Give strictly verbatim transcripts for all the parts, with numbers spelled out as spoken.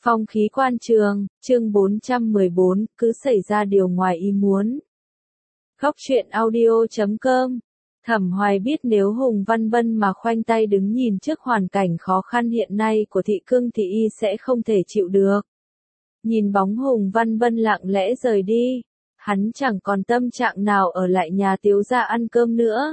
Phong khí quan trường, chương bốn trăm mười bốn, cứ xảy ra điều ngoài ý muốn. Góc truyện audio chấm com. Thẩm Hoài biết nếu Hùng Văn Bân mà khoanh tay đứng nhìn trước hoàn cảnh khó khăn hiện nay của Thị Cương thì y sẽ không thể chịu được. Nhìn bóng Hùng Văn Bân lặng lẽ rời đi, hắn chẳng còn tâm trạng nào ở lại nhà Tiếu gia ăn cơm nữa.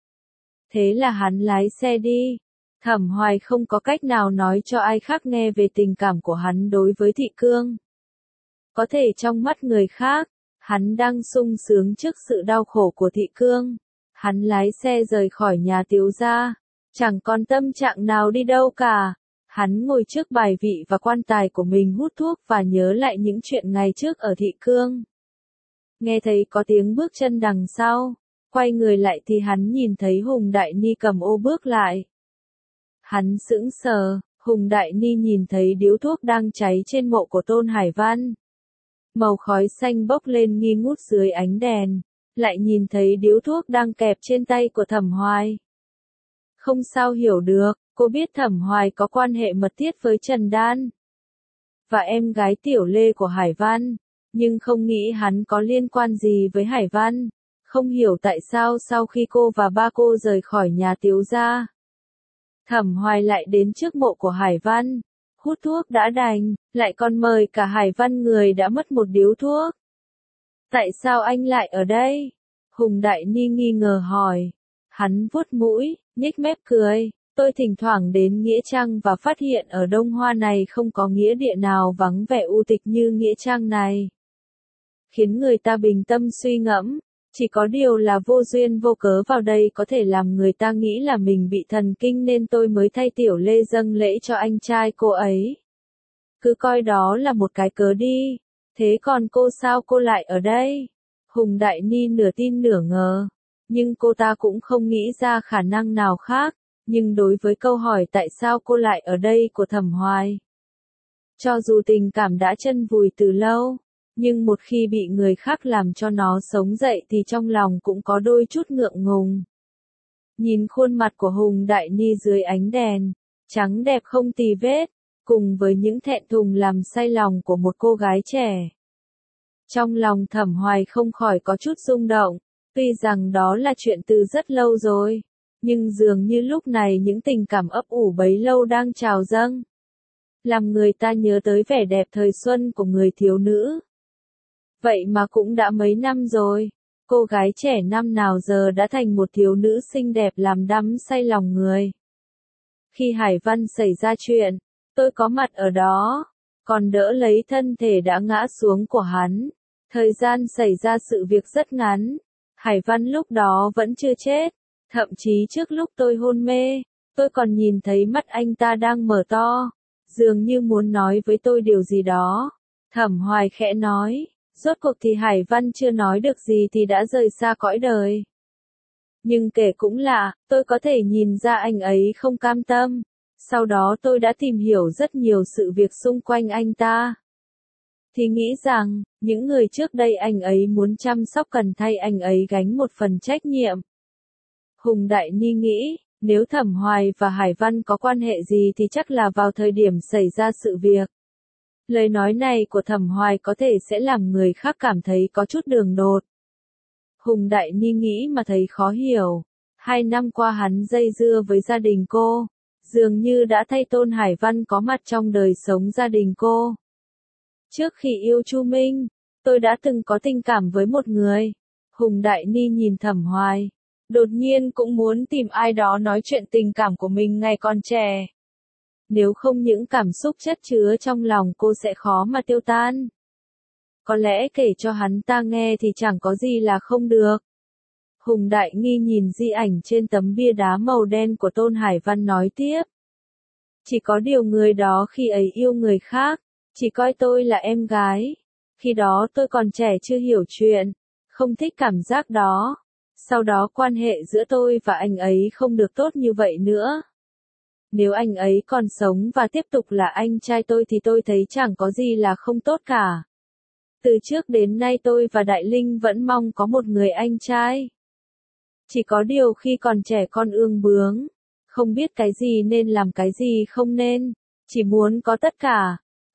Thế là hắn lái xe đi. Thẩm Hoài không có cách nào nói cho ai khác nghe về tình cảm của hắn đối với Thị Cương. Có thể trong mắt người khác, hắn đang sung sướng trước sự đau khổ của Thị Cương. Hắn lái xe rời khỏi nhà Tiếu gia, chẳng còn tâm trạng nào đi đâu cả. Hắn ngồi trước bài vị và quan tài của mình hút thuốc và nhớ lại những chuyện ngày trước ở Thị Cương. Nghe thấy có tiếng bước chân đằng sau, quay người lại thì hắn nhìn thấy Hùng Đại Ni cầm ô bước lại. Hắn sững sờ, Hùng Đại Ni nhìn thấy điếu thuốc đang cháy trên mộ của Tôn Hải Văn. Màu khói xanh bốc lên nghi ngút dưới ánh đèn, lại nhìn thấy điếu thuốc đang kẹp trên tay của Thẩm Hoài. Không sao hiểu được, cô biết Thẩm Hoài có quan hệ mật thiết với Trần Đan và em gái Tiểu Lê của Hải Văn, nhưng không nghĩ hắn có liên quan gì với Hải Văn. Không hiểu tại sao sau khi cô và ba cô rời khỏi nhà Tiếu gia, Thẩm Hoài lại đến trước mộ của Hải Văn, hút thuốc đã đành, lại còn mời cả Hải Văn người đã mất một điếu thuốc. Tại sao anh lại ở đây? Hùng Đại Ni nghi ngờ hỏi. Hắn vuốt mũi, nhếch mép cười. Tôi thỉnh thoảng đến Nghĩa Trang và phát hiện ở Đông Hoa này không có nghĩa địa nào vắng vẻ u tịch như Nghĩa Trang này. Khiến người ta bình tâm suy ngẫm. Chỉ có điều là vô duyên vô cớ vào đây có thể làm người ta nghĩ là mình bị thần kinh nên tôi mới thay Tiểu Lê dâng lễ cho anh trai cô ấy. Cứ coi đó là một cái cớ đi. Thế còn cô sao cô lại ở đây? Hùng Đại Ni nửa tin nửa ngờ. Nhưng cô ta cũng không nghĩ ra khả năng nào khác. Nhưng đối với câu hỏi tại sao cô lại ở đây của Thẩm Hoài, cho dù tình cảm đã chân vùi từ lâu, nhưng một khi bị người khác làm cho nó sống dậy thì trong lòng cũng có đôi chút ngượng ngùng. Nhìn khuôn mặt của Hùng Đại Ni dưới ánh đèn, trắng đẹp không tì vết, cùng với những thẹn thùng làm say lòng của một cô gái trẻ. Trong lòng Thẩm Hoài không khỏi có chút rung động, tuy rằng đó là chuyện từ rất lâu rồi, nhưng dường như lúc này những tình cảm ấp ủ bấy lâu đang trào dâng, làm người ta nhớ tới vẻ đẹp thời xuân của người thiếu nữ. Vậy mà cũng đã mấy năm rồi, cô gái trẻ năm nào giờ đã thành một thiếu nữ xinh đẹp làm đắm say lòng người. Khi Hải Văn xảy ra chuyện, tôi có mặt ở đó, còn đỡ lấy thân thể đã ngã xuống của hắn. Thời gian xảy ra sự việc rất ngắn, Hải Văn lúc đó vẫn chưa chết, thậm chí trước lúc tôi hôn mê, tôi còn nhìn thấy mắt anh ta đang mở to, dường như muốn nói với tôi điều gì đó. Thẩm Hoài khẽ nói. Rốt cuộc thì Hải Văn chưa nói được gì thì đã rời xa cõi đời. Nhưng kể cũng lạ, tôi có thể nhìn ra anh ấy không cam tâm. Sau đó tôi đã tìm hiểu rất nhiều sự việc xung quanh anh ta. Thì nghĩ rằng, những người trước đây anh ấy muốn chăm sóc cần thay anh ấy gánh một phần trách nhiệm. Hùng Đại Ni nghĩ, nếu Thẩm Hoài và Hải Văn có quan hệ gì thì chắc là vào thời điểm xảy ra sự việc. Lời nói này của Thẩm Hoài có thể sẽ làm người khác cảm thấy có chút đường đột. Hùng Đại Ni nghĩ mà thấy khó hiểu. Hai năm qua hắn dây dưa với gia đình cô, dường như đã thay Tôn Hải Văn có mặt trong đời sống gia đình cô. Trước khi yêu Chu Minh, tôi đã từng có tình cảm với một người. Hùng Đại Ni nhìn Thẩm Hoài, đột nhiên cũng muốn tìm ai đó nói chuyện tình cảm của mình ngày còn trẻ. Nếu không những cảm xúc chất chứa trong lòng cô sẽ khó mà tiêu tan. Có lẽ kể cho hắn ta nghe thì chẳng có gì là không được. Hùng Đại Nghi nhìn di ảnh trên tấm bia đá màu đen của Tôn Hải Văn nói tiếp. Chỉ có điều người đó khi ấy yêu người khác, chỉ coi tôi là em gái. Khi đó tôi còn trẻ chưa hiểu chuyện, không thích cảm giác đó. Sau đó quan hệ giữa tôi và anh ấy không được tốt như vậy nữa. Nếu anh ấy còn sống và tiếp tục là anh trai tôi thì tôi thấy chẳng có gì là không tốt cả. Từ trước đến nay tôi và Đại Linh vẫn mong có một người anh trai. Chỉ có điều khi còn trẻ con ương bướng, không biết cái gì nên làm cái gì không nên, chỉ muốn có tất cả,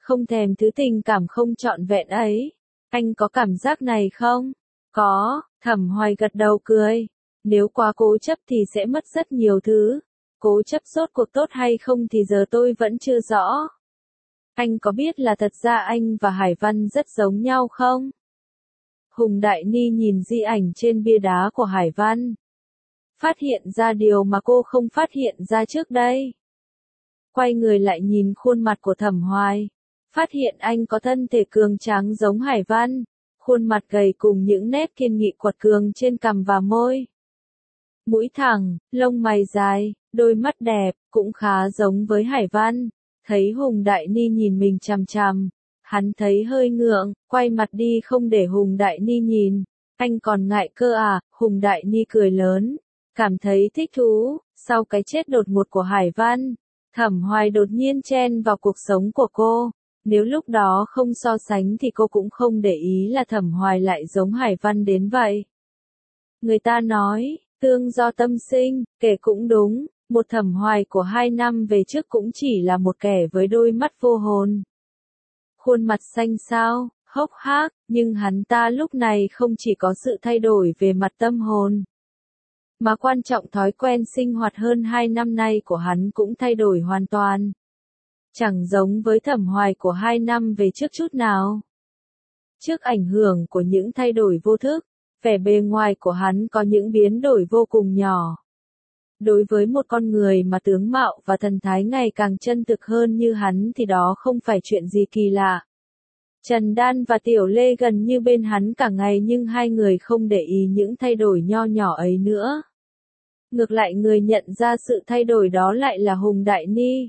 Không thèm thứ tình cảm không trọn vẹn ấy. Anh có cảm giác này không? Có, Thẩm Hoài gật đầu cười. Nếu quá cố chấp thì sẽ mất rất nhiều thứ. Cố chấp rốt cuộc tốt hay không thì giờ tôi vẫn chưa rõ. Anh có biết là thật ra anh và Hải Văn rất giống nhau không? Hùng Đại Ni nhìn di ảnh trên bia đá của Hải Văn. Phát hiện ra điều mà cô không phát hiện ra trước đây. Quay người lại nhìn khuôn mặt của Thẩm Hoài. Phát hiện anh có thân thể cường tráng giống Hải Văn. Khuôn mặt gầy cùng những nét kiên nghị quật cường trên cằm và môi. Mũi thẳng, lông mày dài, đôi mắt đẹp, cũng khá giống với Hải Văn. Thấy Hùng Đại Ni nhìn mình chằm chằm. Hắn thấy hơi ngượng, quay mặt đi không để Hùng Đại Ni nhìn. Anh còn ngại cơ à? Hùng Đại Ni cười lớn. Cảm thấy thích thú, sau cái chết đột ngột của Hải Văn. Thẩm Hoài đột nhiên chen vào cuộc sống của cô. Nếu lúc đó không so sánh thì cô cũng không để ý là Thẩm Hoài lại giống Hải Văn đến vậy. Người ta nói, tương do tâm sinh, kể cũng đúng, một Thẩm Hoài của hai năm về trước cũng chỉ là một kẻ với đôi mắt vô hồn. Khuôn mặt xanh xao, hốc hác, nhưng hắn ta lúc này không chỉ có sự thay đổi về mặt tâm hồn. Mà quan trọng thói quen sinh hoạt hơn hai năm nay của hắn cũng thay đổi hoàn toàn. Chẳng giống với Thẩm Hoài của hai năm về trước chút nào. Trước ảnh hưởng của những thay đổi vô thức, vẻ bề ngoài của hắn có những biến đổi vô cùng nhỏ. Đối với một con người mà tướng mạo và thần thái ngày càng chân thực hơn như hắn thì đó không phải chuyện gì kỳ lạ. Trần Đan và Tiểu Lê gần như bên hắn cả ngày nhưng hai người không để ý những thay đổi nho nhỏ ấy nữa. Ngược lại người nhận ra sự thay đổi đó lại là Hùng Đại Ni.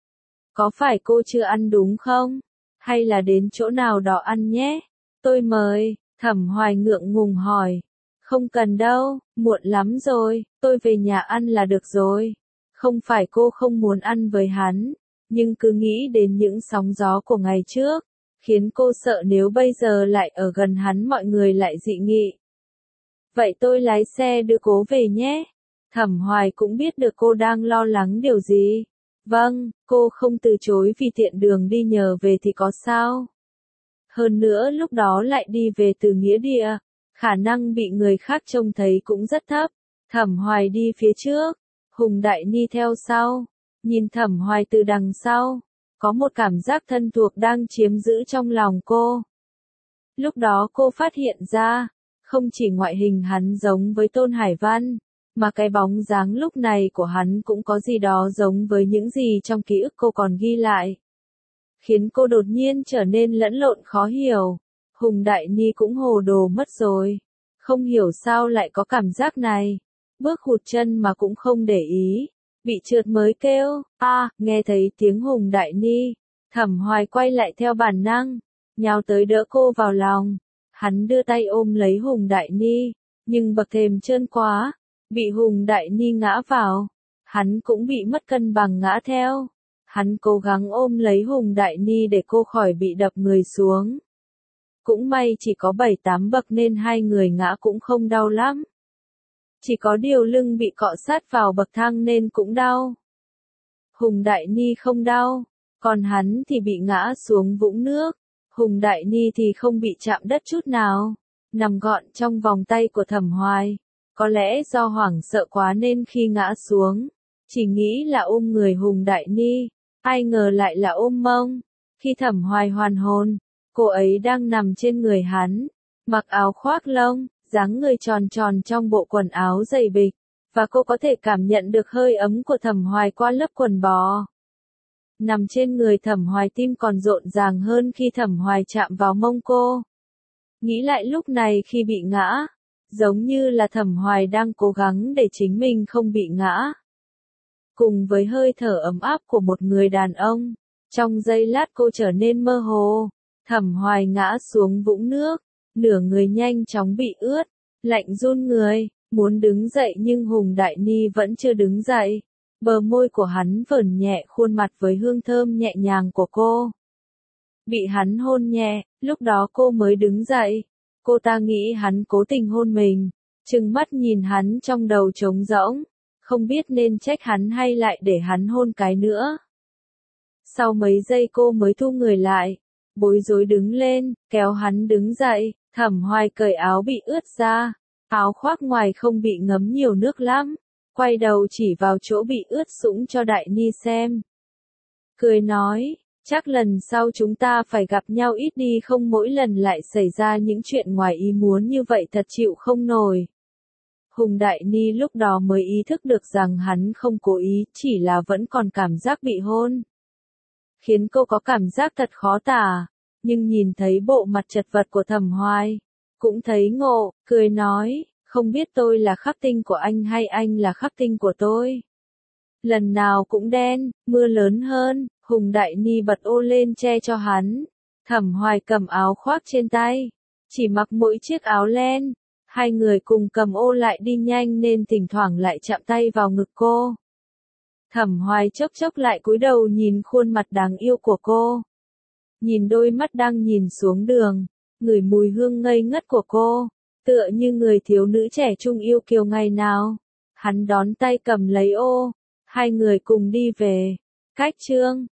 Có phải cô chưa ăn đúng không? Hay là đến chỗ nào đó ăn nhé? Tôi mời, Thẩm Hoài ngượng ngùng hỏi. Không cần đâu, muộn lắm rồi, tôi về nhà ăn là được rồi. Không phải cô không muốn ăn với hắn, nhưng cứ nghĩ đến những sóng gió của ngày trước, khiến cô sợ nếu bây giờ lại ở gần hắn mọi người lại dị nghị. Vậy tôi lái xe đưa cô về nhé. Thẩm Hoài cũng biết được cô đang lo lắng điều gì. Vâng, cô không từ chối vì tiện đường đi nhờ về thì có sao. Hơn nữa lúc đó lại đi về từ nghĩa địa, khả năng bị người khác trông thấy cũng rất thấp. Thẩm Hoài đi phía trước, Hùng Đại Ni theo sau, nhìn Thẩm Hoài từ đằng sau, có một cảm giác thân thuộc đang chiếm giữ trong lòng cô. Lúc đó cô phát hiện ra, không chỉ ngoại hình hắn giống với Tôn Hải Văn, mà cái bóng dáng lúc này của hắn cũng có gì đó giống với những gì trong ký ức cô còn ghi lại. Khiến cô đột nhiên trở nên lẫn lộn khó hiểu. Hùng Đại Ni cũng hồ đồ mất rồi. Không hiểu sao lại có cảm giác này. Bước hụt chân mà cũng không để ý. Bị trượt mới kêu, a à, nghe thấy tiếng Hùng Đại Ni. Thẩm Hoài quay lại theo bản năng, nhào tới đỡ cô vào lòng. Hắn đưa tay ôm lấy Hùng Đại Ni, nhưng bậc thềm trơn quá, bị Hùng Đại Ni ngã vào. Hắn cũng bị mất cân bằng ngã theo. Hắn cố gắng ôm lấy Hùng Đại Ni để cô khỏi bị đập người xuống. Cũng may chỉ có bảy tám bậc nên hai người ngã cũng không đau lắm. Chỉ có điều lưng bị cọ sát vào bậc thang nên cũng đau. Hùng Đại Ni không đau, còn hắn thì bị ngã xuống vũng nước. Hùng Đại Ni thì không bị chạm đất chút nào, nằm gọn trong vòng tay của Thẩm Hoài. Có lẽ do hoảng sợ quá nên khi ngã xuống, chỉ nghĩ là ôm người Hùng Đại Ni, ai ngờ lại là ôm mông. Khi Thẩm Hoài hoàn hồn, cô ấy đang nằm trên người hắn, mặc áo khoác lông, dáng người tròn tròn trong bộ quần áo dày bịch, và cô có thể cảm nhận được hơi ấm của Thẩm Hoài qua lớp quần bò. Nằm trên người Thẩm Hoài tim còn rộn ràng hơn khi Thẩm Hoài chạm vào mông cô. Nghĩ lại lúc này khi bị ngã, giống như là Thẩm Hoài đang cố gắng để chính mình không bị ngã. Cùng với hơi thở ấm áp của một người đàn ông, trong giây lát cô trở nên mơ hồ. Thẩm Hoài ngã xuống vũng nước, nửa người nhanh chóng bị ướt, lạnh run người, muốn đứng dậy nhưng Hùng Đại Ni vẫn chưa đứng dậy. Bờ môi của hắn vờn nhẹ khuôn mặt với hương thơm nhẹ nhàng của cô. Bị hắn hôn nhẹ, lúc đó cô mới đứng dậy. Cô ta nghĩ hắn cố tình hôn mình, trừng mắt nhìn hắn trong đầu trống rỗng, không biết nên trách hắn hay lại để hắn hôn cái nữa. Sau mấy giây cô mới thu người lại, bối rối đứng lên, kéo hắn đứng dậy. Thẩm Hoài cởi áo bị ướt ra, áo khoác ngoài không bị ngấm nhiều nước lắm, quay đầu chỉ vào chỗ bị ướt sũng cho Đại Ni xem. Cười nói, chắc lần sau chúng ta phải gặp nhau ít đi, không mỗi lần lại xảy ra những chuyện ngoài ý muốn như vậy, thật chịu không nổi. Hùng Đại Ni lúc đó mới ý thức được rằng hắn không cố ý, chỉ là vẫn còn cảm giác bị hôn. Khiến cô có cảm giác thật khó tả, nhưng nhìn thấy bộ mặt chật vật của Thẩm Hoài, cũng thấy ngộ, cười nói, không biết tôi là khắc tinh của anh hay anh là khắc tinh của tôi. Lần nào cũng đen, mưa lớn hơn, Hùng Đại Ni bật ô lên che cho hắn. Thẩm Hoài cầm áo khoác trên tay, chỉ mặc mỗi chiếc áo len. Hai người cùng cầm ô lại đi nhanh nên thỉnh thoảng lại chạm tay vào ngực cô. Thẩm Hoài chốc chốc lại cúi đầu nhìn khuôn mặt đáng yêu của cô. Nhìn đôi mắt đang nhìn xuống đường, ngửi mùi hương ngây ngất của cô, tựa như người thiếu nữ trẻ trung yêu kiều ngày nào. Hắn đón tay cầm lấy ô, hai người cùng đi về. Cách chương